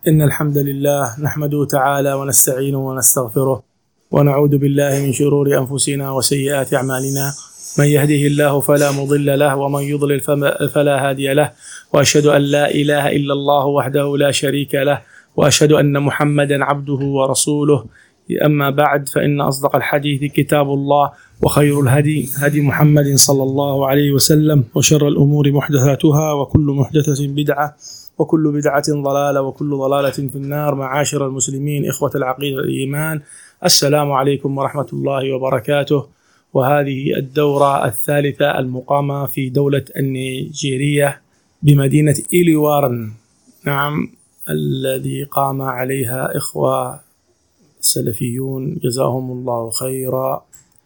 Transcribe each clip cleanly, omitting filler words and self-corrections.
إن الحمد لله نحمده تعالى ونستعينه ونستغفره ونعوذ بالله من شرور أنفسنا وسيئات أعمالنا. من يهده الله فلا مضل له ومن يضلل فلا هادي له، وأشهد أن لا إله إلا الله وحده لا شريك له، وأشهد أن محمدا عبده ورسوله. أما بعد، فإن أصدق الحديث كتاب الله، وخير الهدي هدي محمد صلى الله عليه وسلم، وشر الأمور محدثاتها، وكل محدثة بدعة، وكل بدعة ضلالة، وكل ضلالة في النار. معاشر المسلمين، إخوة العقيدة والإيمان، السلام عليكم ورحمة الله وبركاته. وهذه الدورة الثالثة المقامة في دولة النيجيرية بمدينة إليوارن، نعم، الذي قام عليها إخوة سلفيون جزاهم الله خيرا.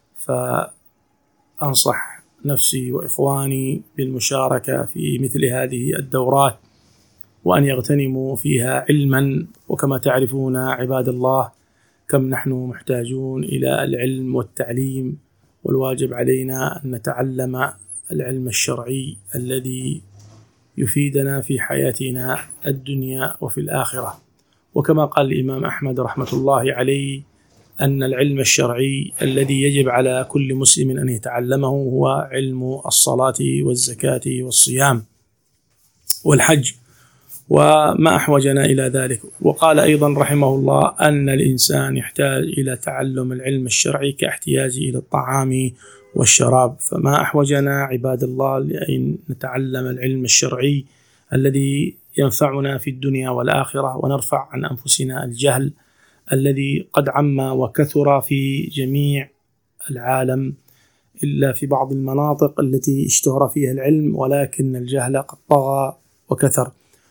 فأنصح نفسي وإخواني بالمشاركة في مثل هذه الدورات، وأن يغتنموا فيها علما. وكما تعرفون عباد الله، كم نحن محتاجون إلى العلم والتعليم، والواجب علينا أن نتعلم العلم الشرعي الذي يفيدنا في حياتنا الدنيا وفي الآخرة. وكما قال الإمام أحمد رحمة الله عليه أن العلم الشرعي الذي يجب على كل مسلم أن يتعلمه هو علم الصلاة والزكاة والصيام والحج، وما أحوجنا إلى ذلك. وقال أيضا رحمه الله أن الإنسان يحتاج إلى تعلم العلم الشرعي كاحتياجه إلى الطعام والشراب. فما أحوجنا عباد الله لأن نتعلم العلم الشرعي الذي ينفعنا في الدنيا والآخرة، ونرفع عن أنفسنا الجهل الذي قد عم وكثر في جميع العالم، إلا في بعض المناطق التي اشتهر فيها العلم، ولكن الجهل قد طغى وكثر.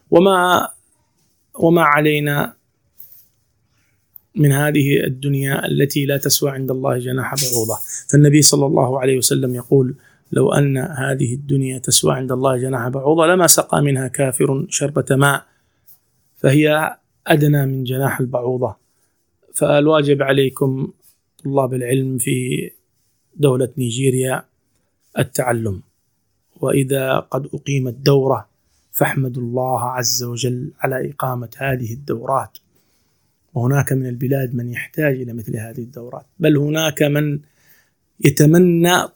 وما علينا من هذه الدنيا التي لا تسوى عند الله جناح بعوضة. فالنبي صلى الله عليه وسلم يقول: لو أن هذه الدنيا تسوى عند الله جناح بعوضة لما سقى منها كافر شربة ماء، فهي أدنى من جناح البعوضة. فالواجب عليكم طلاب العلم في دولة نيجيريا التعلم. وإذا قد أقيمت دورة فاحمدوا الله عز وجل على إقامة هذه الدورات. وهناك من البلاد من يحتاج إلى مثل هذه الدورات، بل هناك من يتمنى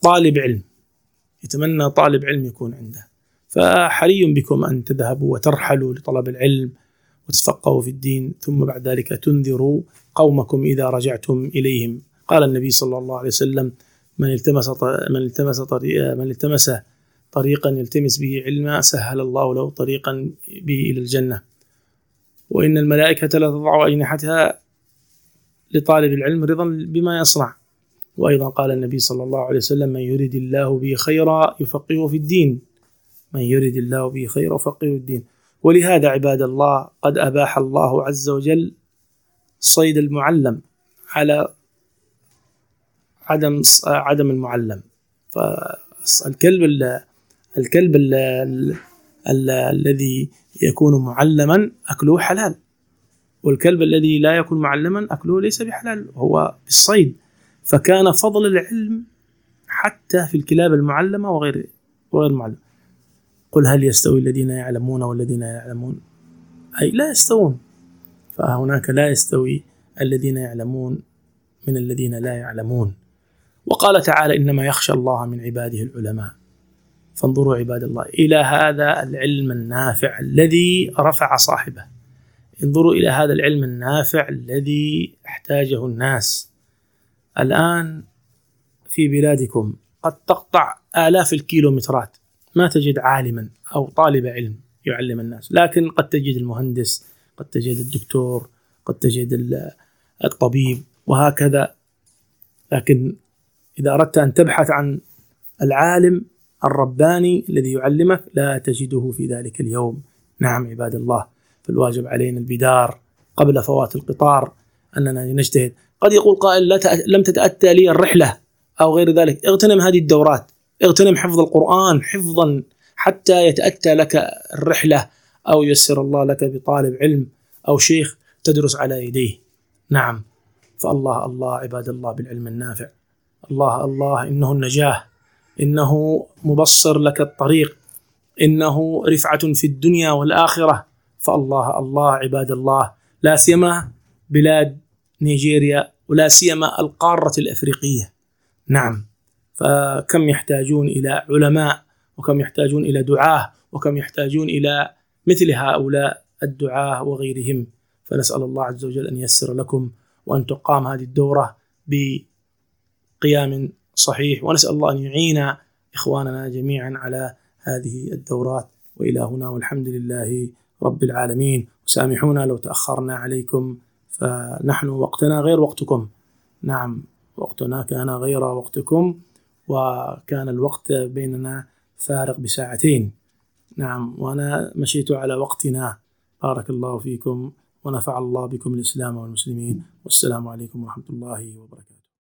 طالب علم يكون عنده. فحري بكم أن تذهبوا وترحلوا لطلب العلم وتتفقهوا في الدين، ثم بعد ذلك تنذروا قومكم إذا رجعتم إليهم. قال النبي صلى الله عليه وسلم: من التمس طريقا يلتمس به علما سهل الله له طريقا به إلى الجنة، وإن الملائكة لا تضع أجنحتها لطالب العلم رضا بما يصنع. وأيضا قال النبي صلى الله عليه وسلم: من يريد الله به خيرا يفقهه في الدين. ولهذا عباد الله قد أباح الله عز وجل صيد المعلم على عدم المعلم. فالكلب الذي يكون معلما أكله حلال، والكلب الذي لا يكون معلما أكله ليس بحلال، هو بالصيد. فكان فضل العلم حتى في الكلاب المعلمة وغير المعلمة. قل هل يستوي الذين يعلمون والذين لا يعلمون؟ أي لا يستوون. فهناك لا يستوي الذين يعلمون من الذين لا يعلمون. وقال تعالى: إنما يخشى الله من عباده العلماء. فانظروا عباد الله إلى هذا العلم النافع الذي رفع صاحبه. انظروا إلى هذا العلم النافع الذي احتاجه الناس. الآن في بلادكم قد تقطع آلاف الكيلومترات ما تجد عالما أو طالب علم يعلم الناس، لكن قد تجد المهندس، قد تجد الدكتور، قد تجد الطبيب، وهكذا. لكن إذا أردت أن تبحث عن العالم الرباني الذي يعلمك لا تجده في ذلك اليوم. نعم عباد الله، فالواجب علينا البدار قبل فوات القطار، أننا نجتهد. قد يقول قائل: لم تتأتى لي الرحلة أو غير ذلك. اغتنم هذه الدورات، اغتنم حفظ القرآن حفظا حتى يتأتى لك الرحلة، أو يسر الله لك بطالب علم أو شيخ تدرس على يديه. نعم، فالله الله عباد الله بالعلم النافع. الله إنه النجاة، إنه مبصر لك الطريق، إنه رفعة في الدنيا والآخرة. فالله الله عباد الله، لا سيما بلاد نيجيريا ولا سيما القارة الأفريقية. نعم، فكم يحتاجون إلى علماء، وكم يحتاجون إلى دعاة، وكم يحتاجون إلى مثل هؤلاء الدعاة وغيرهم. فنسأل الله عز وجل أن ييسر لكم، وأن تقام هذه الدورة بقيام صحيح، ونسأل الله أن يعين إخواننا جميعا على هذه الدورات. وإلى هنا، والحمد لله رب العالمين. سامحونا لو تأخرنا عليكم، فنحن وقتنا غير وقتكم. نعم، وقتنا كان غير وقتكم، وكان الوقت بيننا فارق بساعتين. نعم، وأنا مشيت على وقتنا. بارك الله فيكم، ونفع الله بكم الإسلام والمسلمين، والسلام عليكم ورحمة الله وبركاته.